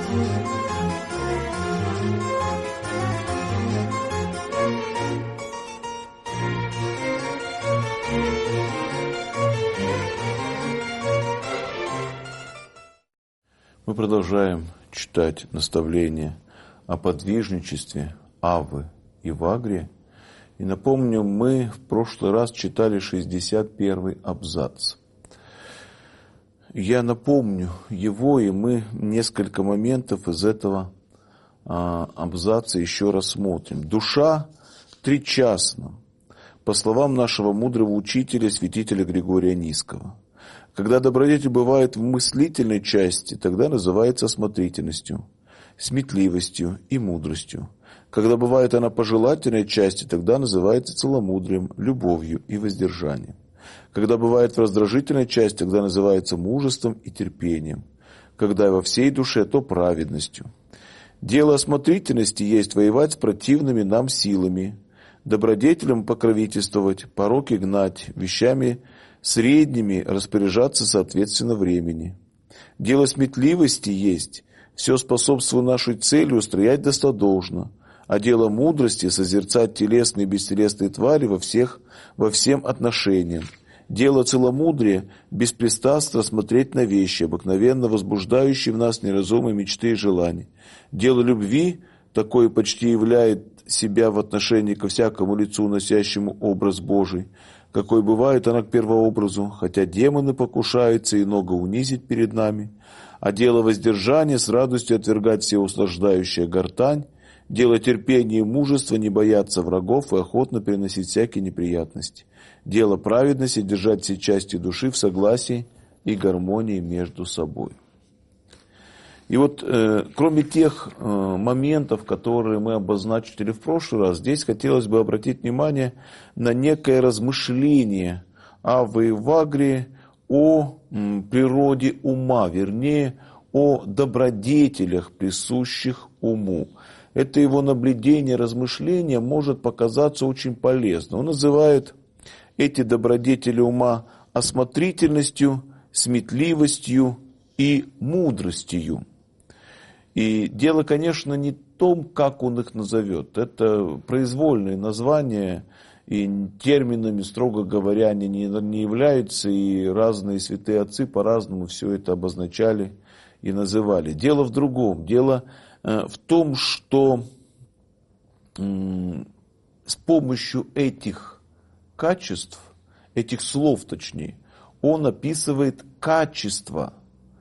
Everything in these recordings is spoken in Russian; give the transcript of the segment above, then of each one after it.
Мы продолжаем читать наставления о подвижничестве Аввы и Вагрии. И напомню, мы в прошлый раз читали 61-й абзац. Я напомню его, и мы несколько моментов из этого абзаца еще рассмотрим. Душа тричастна, по словам нашего мудрого учителя, святителя Григория Низкого. Когда добродетель бывает в мыслительной части, тогда называется осмотрительностью, сметливостью и мудростью. Когда бывает она по желательной части, тогда называется целомудрием, любовью и воздержанием. Когда бывает в раздражительной части, тогда называется мужеством и терпением. Когда во всей душе, то праведностью. Дело осмотрительности есть воевать с противными нам силами, добродетелям покровительствовать, пороки гнать, вещами средними распоряжаться соответственно времени. Дело сметливости есть все способство нашей цели устроять достодолжно, а дело мудрости созерцать телесные и бестелесные твари во всем отношениям. Дело целомудрия беспристрастно смотреть на вещи, обыкновенно возбуждающие в нас неразумные мечты и желания. Дело любви такое почти являет себя в отношении ко всякому лицу, носящему образ Божий, какой бывает она к первообразу, хотя демоны покушаются и много унизить перед нами, а дело воздержания с радостью отвергать все услаждающая гортань, дело терпения и мужества не бояться врагов и охотно переносить всякие неприятности, дело праведности держать все части души в согласии и гармонии между собой. И вот, кроме тех моментов, которые мы обозначили в прошлый раз, здесь хотелось бы обратить внимание на некое размышление Аввы и Вагрии о природе ума, вернее, о добродетелях, присущих уму. Это его наблюдение, размышление может показаться очень полезным. Он называет эти добродетели ума осмотрительностью, сметливостью и мудростью. И дело, конечно, не в том, как он их назовет. Это произвольные названия, и терминами, строго говоря, они не являются, и разные святые отцы по-разному все это обозначали и называли. Дело в другом. Дело в том, что с помощью этих качеств, этих слов точнее, он описывает качество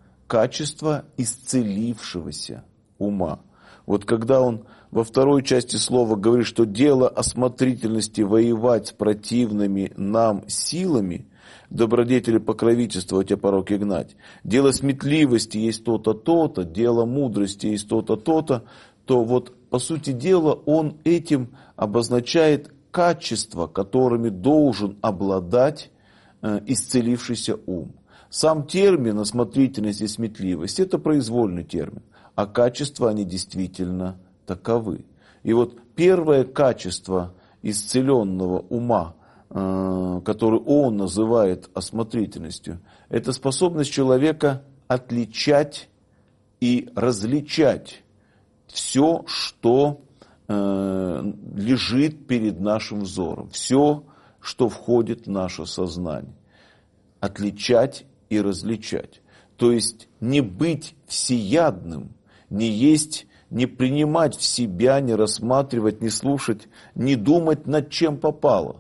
исцелившегося ума. Вот когда он во второй части слова говорит, что дело осмотрительности воевать с противными нам силами, добродетели покровительствовать, а пороки гнать, дело сметливости есть то-то, то-то, дело мудрости есть то-то, то-то, то вот по сути дела он этим обозначает качества, которыми должен обладать исцелившийся ум. Сам термин осмотрительность и сметливость – это произвольный термин, а качества они действительно таковы. И вот первое качество исцеленного ума, которое он называет осмотрительностью, это способность человека отличать и различать все, что лежит перед нашим взором, все, что входит в наше сознание. Отличать и различать. То есть не быть всеядным, не есть, не принимать в себя, не рассматривать, не слушать, не думать над чем попало.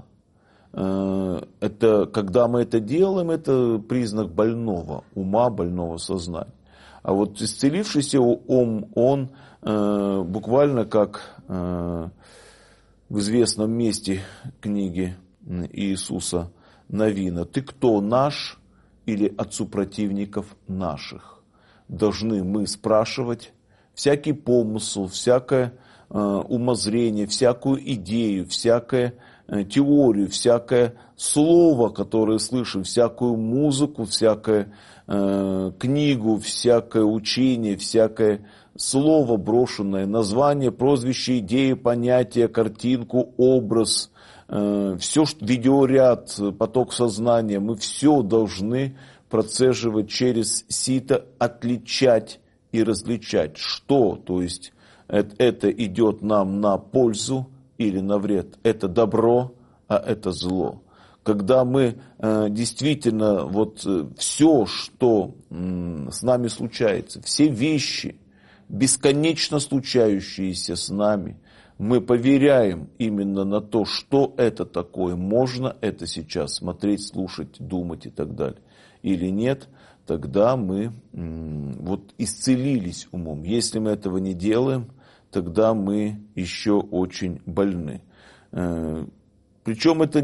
Это, когда мы это делаем, это признак больного ума, больного сознания. А вот исцелившийся ум, он буквально как в известном месте книги Иисуса Навина: «Ты кто, наш или от супротивников наших?» Должны мы спрашивать всякий помысл, всякое умозрение, всякую идею, всякую теорию, всякое слово, которое слышим, всякую музыку, всякую книгу, всякое учение, всякое слово брошенное, название, прозвище, идея, понятие, картинку, образ, все, что видеоряд, поток сознания, мы все должны процеживать через сито, отличать и различать, что, то есть это идет нам на пользу или на вред. Это добро, а это зло. Когда мы действительно все, что с нами случается, все вещи, бесконечно случающиеся с нами, мы поверяем именно на то, что это такое, можно это сейчас смотреть, слушать, думать и так далее, или нет, тогда мы исцелились умом. Если мы этого не делаем, тогда мы еще очень больны. Причем это,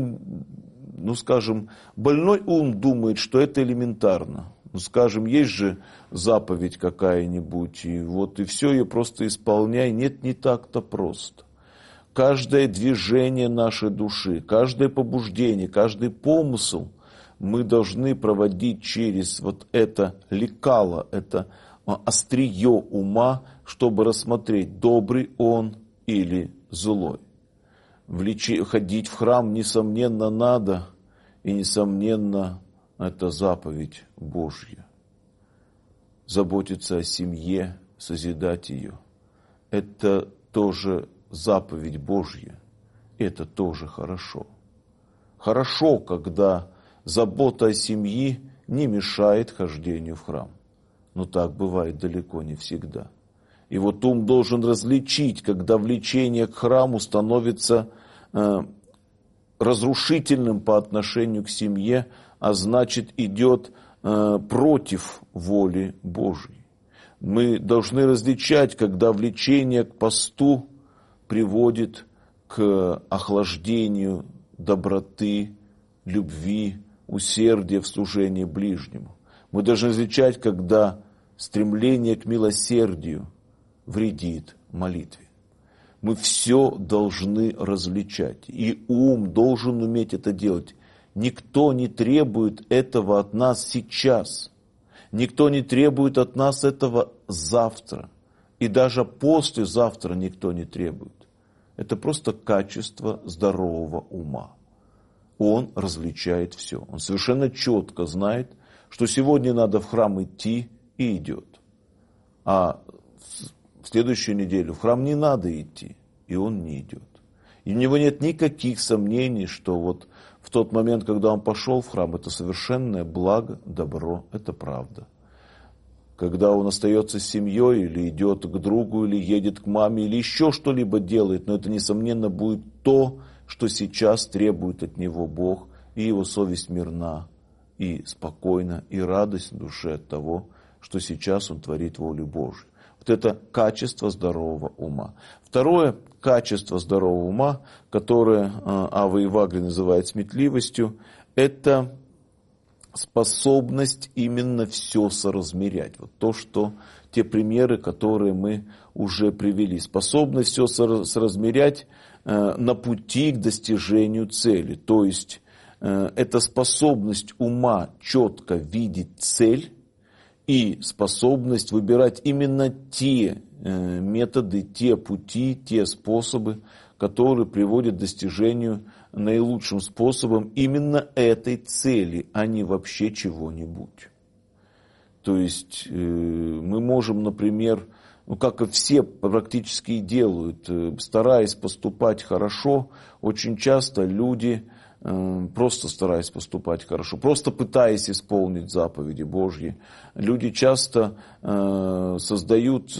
больной ум думает, что это элементарно. Есть же заповедь какая-нибудь, и все, ее просто исполняй. Нет, не так-то просто. Каждое движение нашей души, каждое побуждение, каждый помысл мы должны проводить через это лекало, это острие ума, чтобы рассмотреть, добрый он или злой. Ходить в храм, несомненно, надо, и, несомненно, это заповедь Божья. Заботиться о семье, созидать ее. Это тоже заповедь Божья. Это тоже хорошо. Хорошо, когда забота о семье не мешает хождению в храм. Но так бывает далеко не всегда. И ум должен различить, когда влечение к храму становится разрушительным по отношению к семье, а значит идет против воли Божьей. Мы должны различать, когда влечение к посту приводит к охлаждению доброты, любви, усердия в служении ближнему. Мы должны различать, когда стремление к милосердию вредит молитве. Мы все должны различать, и ум должен уметь это делать. Никто не требует этого от нас сейчас. Никто не требует от нас этого завтра. И даже послезавтра никто не требует. Это просто качество здорового ума. Он различает все. Он совершенно четко знает, что сегодня надо в храм идти, и идет. А в следующую неделю в храм не надо идти, и он не идет. И у него нет никаких сомнений, что в тот момент, когда он пошел в храм, это совершенное благо, добро, это правда. Когда он остается с семьей, или идет к другу, или едет к маме, или еще что-либо делает, но это, несомненно, будет то, что сейчас требует от него Бог, и его совесть мирна, и спокойна, и радость в душе от того, что сейчас он творит волю Божию. Это качество здорового ума. Второе качество здорового ума, которое Ава Евагрий называет сметливостью, это способность именно все соразмерять. Те примеры, которые мы уже привели. Способность все соразмерять на пути к достижению цели. То есть это способность ума четко видеть цель и способность выбирать именно те методы, те пути, те способы, которые приводят к достижению наилучшим способом именно этой цели, а не вообще чего-нибудь. То есть мы можем, например, как и все практически делают, стараясь поступать хорошо, очень часто люди, просто стараясь поступать хорошо, просто пытаясь исполнить заповеди Божьи, люди часто создают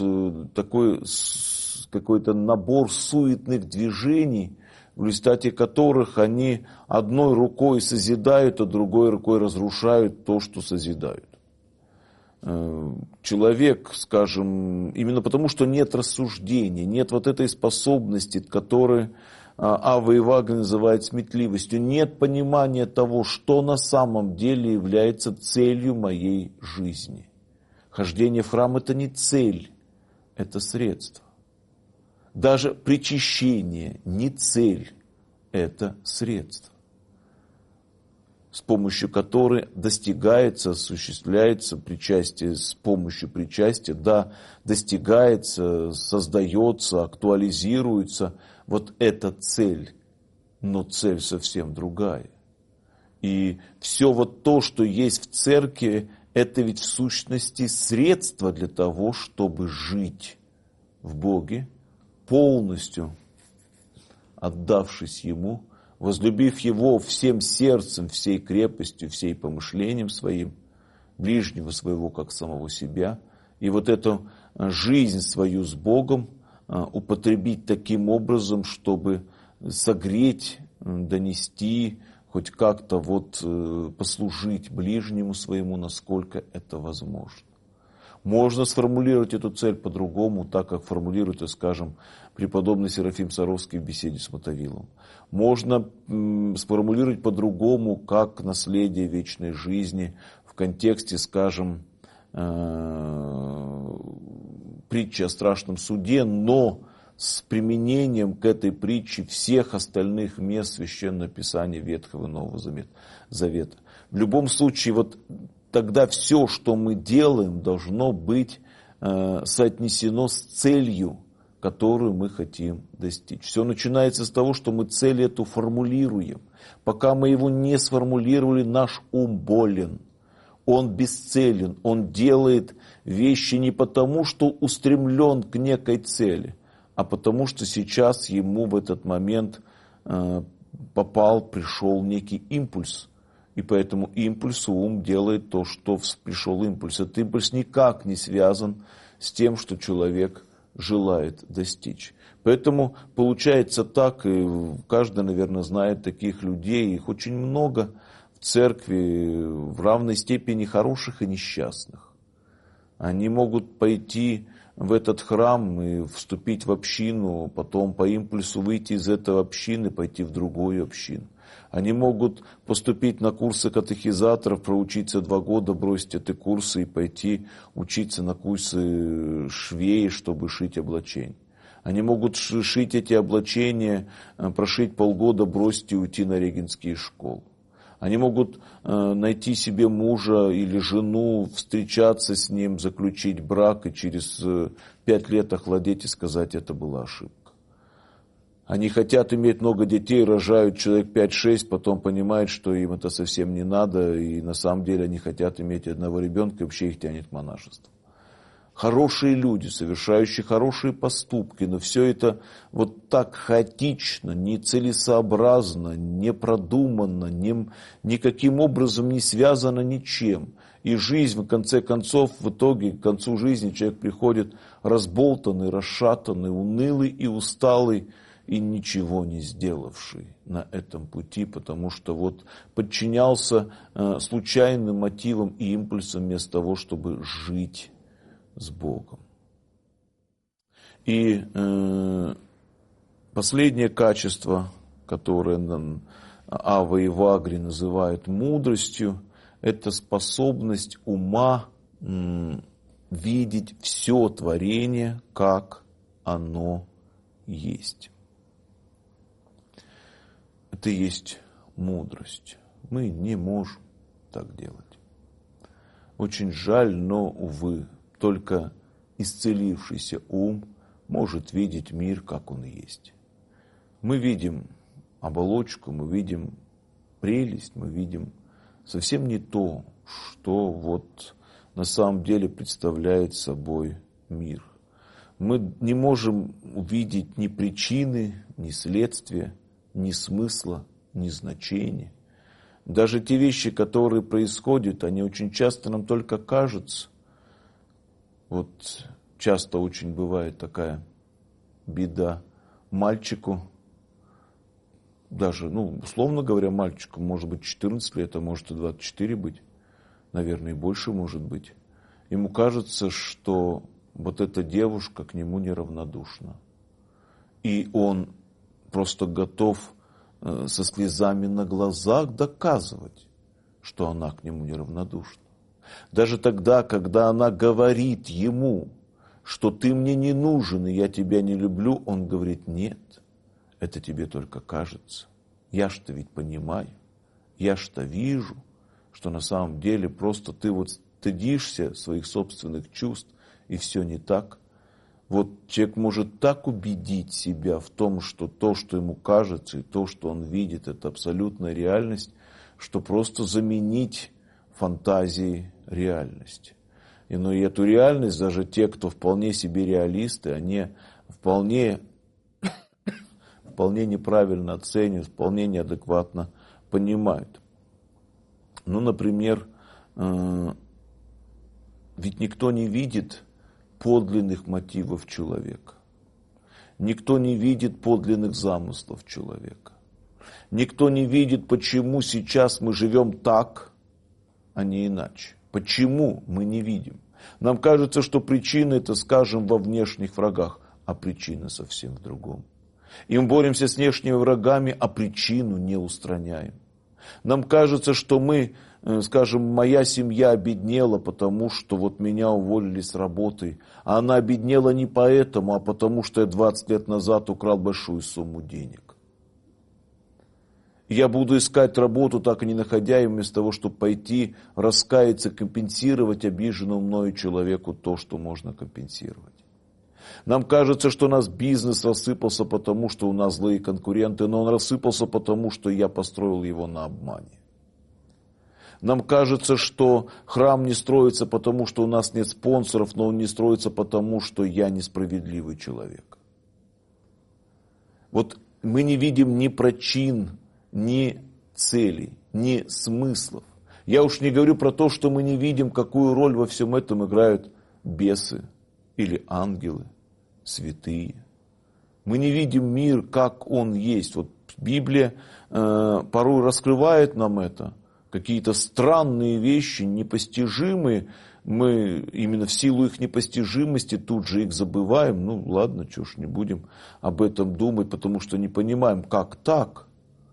какой-то набор суетных движений, в результате которых они одной рукой созидают, а другой рукой разрушают то, что созидают. Человек, именно потому, что нет рассуждения, нет этой способности, которую Ава Евагрий называет сметливостью, нет понимания того, что на самом деле является целью моей жизни. Хождение в храм – это не цель, это средство. Даже причащение не цель, это средство, с помощью которой достигается, осуществляется причастие, с помощью причастия, достигается, создается, актуализируется эта цель, но цель совсем другая. И все то, что есть в церкви, это ведь в сущности средство для того, чтобы жить в Боге, полностью отдавшись Ему, возлюбив Его всем сердцем, всей крепостью, всей помышлением своим, ближнего своего, как самого себя, и вот эту жизнь свою с Богом употребить таким образом, чтобы согреть, донести, хоть как-то послужить ближнему своему, насколько это возможно. Можно сформулировать эту цель по-другому, так как формулирует, скажем, преподобный Серафим Саровский в беседе с Мотовилом. Можно сформулировать по-другому, как наследие вечной жизни в контексте, скажем, притчи о страшном суде, но с применением к этой притче всех остальных мест Священного Писания Ветхого и Нового Завета. В любом случае, тогда все, что мы делаем, должно быть соотнесено с целью, которую мы хотим достичь. Все начинается с того, что мы цель эту формулируем. Пока мы его не сформулировали, наш ум болен. Он бесцелен, он делает вещи не потому, что устремлен к некой цели, а потому что сейчас ему в этот момент пришел некий импульс. И по этому импульсу ум делает то, что пришел импульс. Этот импульс никак не связан с тем, что человек желает достичь. Поэтому получается так, и каждый, наверное, знает таких людей, их очень много в церкви, в равной степени хороших и несчастных. Они могут пойти в этот храм и вступить в общину, потом по импульсу выйти из этой общины, пойти в другую общину. Они могут поступить на курсы катехизаторов, проучиться 2 года, бросить эти курсы и пойти учиться на курсы швей, чтобы шить облачения. Они могут шить эти облачения, прошить полгода, бросить и уйти на регенские школы. Они могут найти себе мужа или жену, встречаться с ним, заключить брак и через 5 лет охладеть и сказать, это была ошибка. Они хотят иметь много детей, рожают человек 5-6, потом понимают, что им это совсем не надо, и на самом деле они хотят иметь одного ребенка, и вообще их тянет к монашеству. Хорошие люди, совершающие хорошие поступки, но все это так хаотично, нецелесообразно, непродуманно, никаким образом не связано ничем. И жизнь, в конце концов, в итоге, к концу жизни человек приходит разболтанный, расшатанный, унылый и усталый, и ничего не сделавший на этом пути, потому что подчинялся случайным мотивам и импульсам вместо того, чтобы жить с Богом. И последнее качество, которое Ава и Вагри называют мудростью, это способность ума видеть все творение, как оно есть. Это и есть мудрость. Мы не можем так делать. Очень жаль, но, увы, только исцелившийся ум может видеть мир, как он есть. Мы видим оболочку, мы видим прелесть, мы видим совсем не то, что на самом деле представляет собой мир. Мы не можем увидеть ни причины, ни следствия, ни смысла, ни значения. Даже те вещи, которые происходят, они очень часто нам только кажутся. Часто очень бывает такая беда мальчику, даже, условно говоря, мальчику, может быть, 14 лет, а может и 24 быть, наверное, и больше может быть. Ему кажется, что эта девушка к нему неравнодушна. И он просто готов со слезами на глазах доказывать, что она к нему неравнодушна. Даже тогда, когда она говорит ему, что ты мне не нужен, и я тебя не люблю, он говорит, нет, это тебе только кажется. Я ж-то ведь понимаю, я ж-то вижу, что на самом деле просто ты стыдишься своих собственных чувств, и все не так. Человек может так убедить себя в том, что то, что ему кажется, и то, что он видит, это абсолютная реальность, что просто заменить фантазии реальность. И эту реальность даже те, кто вполне себе реалисты, они вполне неправильно оценивают, вполне неадекватно понимают. Например, ведь никто не видит подлинных мотивов человека. Никто не видит подлинных замыслов человека. Никто не видит, почему сейчас мы живем так, а не иначе. Почему мы не видим? Нам кажется, что причина это, скажем, во внешних врагах, а причина совсем в другом. И мы боремся с внешними врагами, а причину не устраняем. Нам кажется, что мы, скажем, моя семья обеднела, потому что меня уволили с работы. А она обеднела не поэтому, а потому что я 20 лет назад украл большую сумму денег. Я буду искать работу, так и не находя, и вместо того, чтобы пойти раскаяться, компенсировать обиженному мною человеку то, что можно компенсировать. Нам кажется, что у нас бизнес рассыпался, потому что у нас злые конкуренты, но он рассыпался, потому что я построил его на обмане. Нам кажется, что храм не строится, потому что у нас нет спонсоров, но он не строится, потому что я несправедливый человек. Мы не видим ни причин, ни целей, ни смыслов. Я уж не говорю про то, что мы не видим, какую роль во всем этом играют бесы или ангелы, святые. Мы не видим мир, как он есть. Библия порой раскрывает нам это. Какие-то странные вещи, непостижимые. Мы именно в силу их непостижимости тут же их забываем. Ладно, чего ж не будем об этом думать, потому что не понимаем, как так.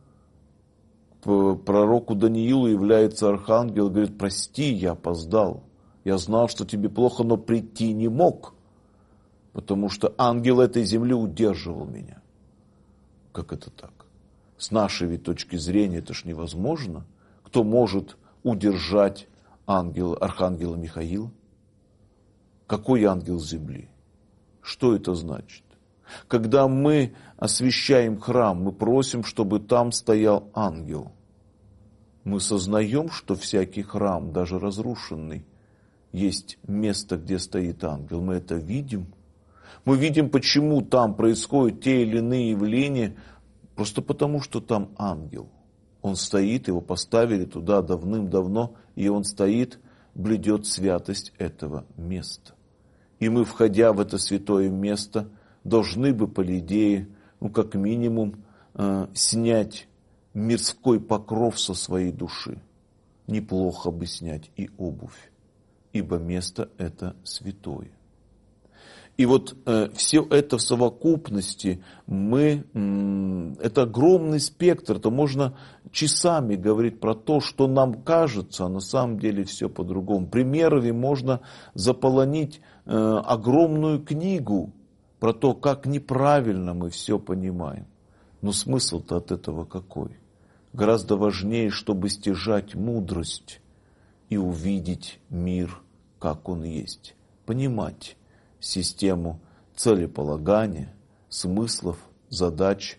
Пророку Даниилу является архангел и говорит: прости, я опоздал. Я знал, что тебе плохо, но прийти не мог, потому что ангел этой земли удерживал меня. Как это так? С нашей ведь точки зрения это ж невозможно. Кто может удержать архангела Михаила? Какой ангел земли? Что это значит? Когда мы освящаем храм, мы просим, чтобы там стоял ангел. Мы сознаем, что всякий храм, даже разрушенный, есть место, где стоит ангел. Мы это видим. Мы видим, почему там происходят те или иные явления, просто потому, что там ангел. Он стоит, его поставили туда давным-давно, и он стоит, блюдет святость этого места. И мы, входя в это святое место, должны бы, по идее, как минимум, снять мирской покров со своей души. Неплохо бы снять и обувь, ибо место это святое. И все это в совокупности это огромный спектр, это можно часами говорить про то, что нам кажется, а на самом деле все по-другому. Примерами можно заполонить огромную книгу про то, как неправильно мы все понимаем. Но смысл-то от этого какой? Гораздо важнее, чтобы стяжать мудрость и увидеть мир, как он есть. Понимать систему целеполагания, смыслов, задач,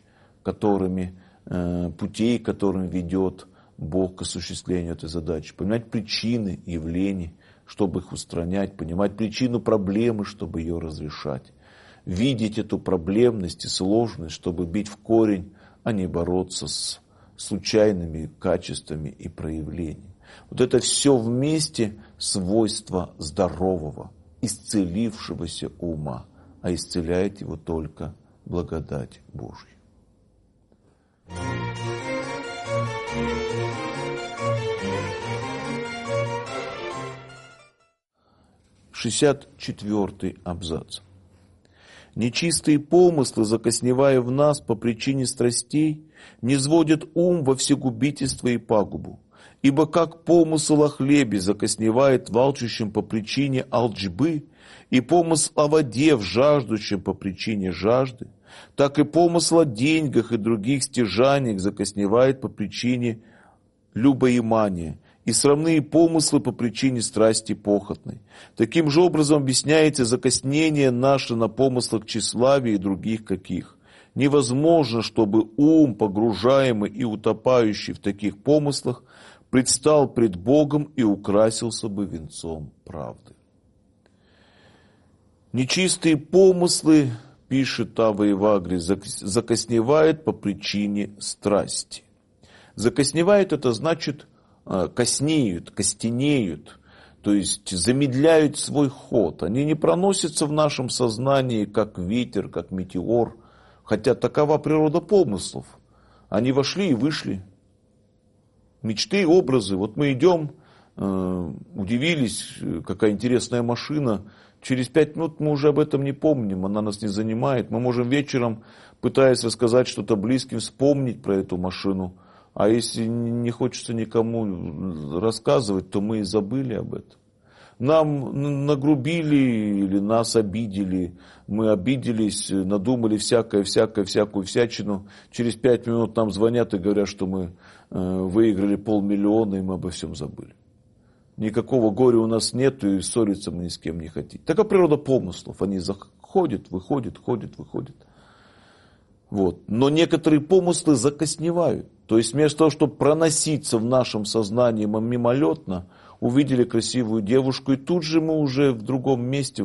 путей, которым ведет Бог к осуществлению этой задачи. Понимать причины явлений, чтобы их устранять, понимать причину проблемы, чтобы ее разрешать. Видеть эту проблемность и сложность, чтобы бить в корень, а не бороться с случайными качествами и проявлениями. Это все вместе свойства здорового, исцелившегося ума, а исцеляет его только благодать Божья. 64-й абзац. Нечистые помыслы, закосневая в нас по причине страстей, низводят ум во всегубительство и пагубу. Ибо как помысл о хлебе закосневает в алчущем по причине алчбы, и помысл о воде в жаждущем по причине жажды, так и помысл о деньгах и других стяжаниях закосневает по причине любоимания, и срамные помыслы по причине страсти похотной. Таким же образом объясняется закоснение наше на помыслах тщеславия и других каких. Невозможно, чтобы ум, погружаемый и утопающий в таких помыслах, предстал пред Богом и украсился бы венцом правды. Нечистые помыслы, пишет Ава Евагрий, закосневают по причине страсти. Закосневают — это значит коснеют, костенеют, то есть замедляют свой ход. Они не проносятся в нашем сознании, как ветер, как метеор, хотя такова природа помыслов. Они вошли и вышли. Мечты, образы. Вот мы идем, удивились, какая интересная машина. Через 5 минут мы уже об этом не помним, она нас не занимает. Мы можем вечером, пытаясь рассказать что-то близким, вспомнить про эту машину. А если не хочется никому рассказывать, то мы и забыли об этом. Нам нагрубили или нас обидели, мы обиделись, надумали всякую всячину. Через 5 минут нам звонят и говорят, что мы выиграли 500 000, и мы обо всем забыли. Никакого горя у нас нет, и ссориться мы ни с кем не хотим. Такая природа помыслов. Они заходят, выходят, ходят, выходят. Вот. Но некоторые помыслы закосневают. То есть вместо того, чтобы проноситься в нашем сознании мимолетно, увидели красивую девушку, и тут же мы уже в другом месте, о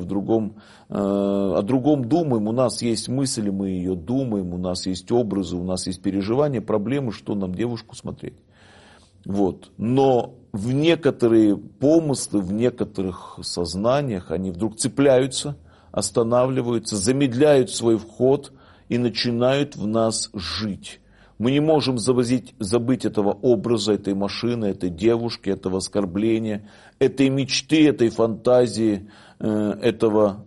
другом думаем. У нас есть мысли, мы ее думаем, у нас есть образы, у нас есть переживания, проблемы, что нам девушку смотреть. Вот. Но в некоторые помыслы, в некоторых сознаниях они вдруг цепляются, останавливаются, замедляют свой вход и начинают в нас жить. Мы не можем забыть этого образа, этой машины, этой девушки, этого оскорбления, этой мечты, этой фантазии, этого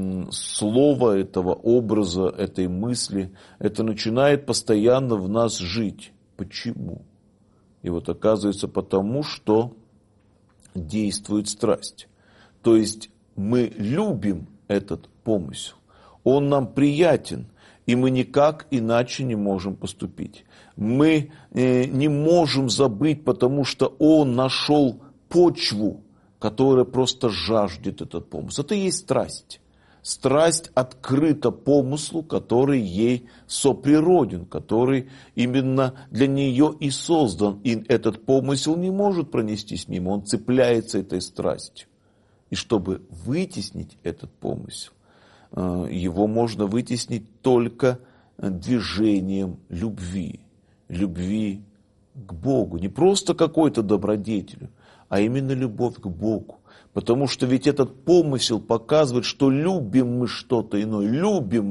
слова, этого образа, этой мысли. Это начинает постоянно в нас жить. Почему? И вот оказывается потому, что действует страсть. То есть мы любим этот помысел. Он нам приятен. И мы никак иначе не можем поступить. Мы не можем забыть, потому что он нашел почву, которая просто жаждет этот помысл. Это и есть страсть. Страсть открыта помыслу, который ей соприроден, который именно для нее и создан. И этот помысел не может пронестись мимо, он цепляется этой страстью. И чтобы вытеснить этот помысел, его можно вытеснить только движением любви. Любви к Богу. Не просто какой-то добродетелью, а именно любовь к Богу. Потому что ведь этот помысел показывает, что любим мы что-то иное. Любим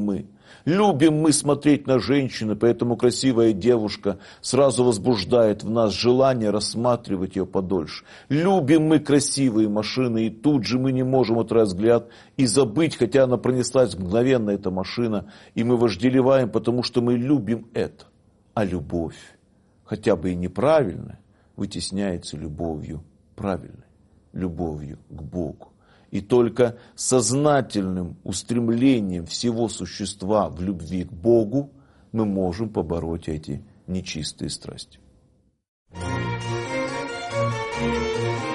мы смотреть на женщину, поэтому красивая девушка сразу возбуждает в нас желание рассматривать ее подольше. Любим мы красивые машины, и тут же мы не можем отвести взгляд и забыть, хотя она пронеслась мгновенно, эта машина, и мы вожделеваем, потому что мы любим это. А любовь, хотя бы и неправильная, вытесняется любовью правильной, любовью к Богу. И только сознательным устремлением всего существа в любви к Богу мы можем побороть эти нечистые страсти.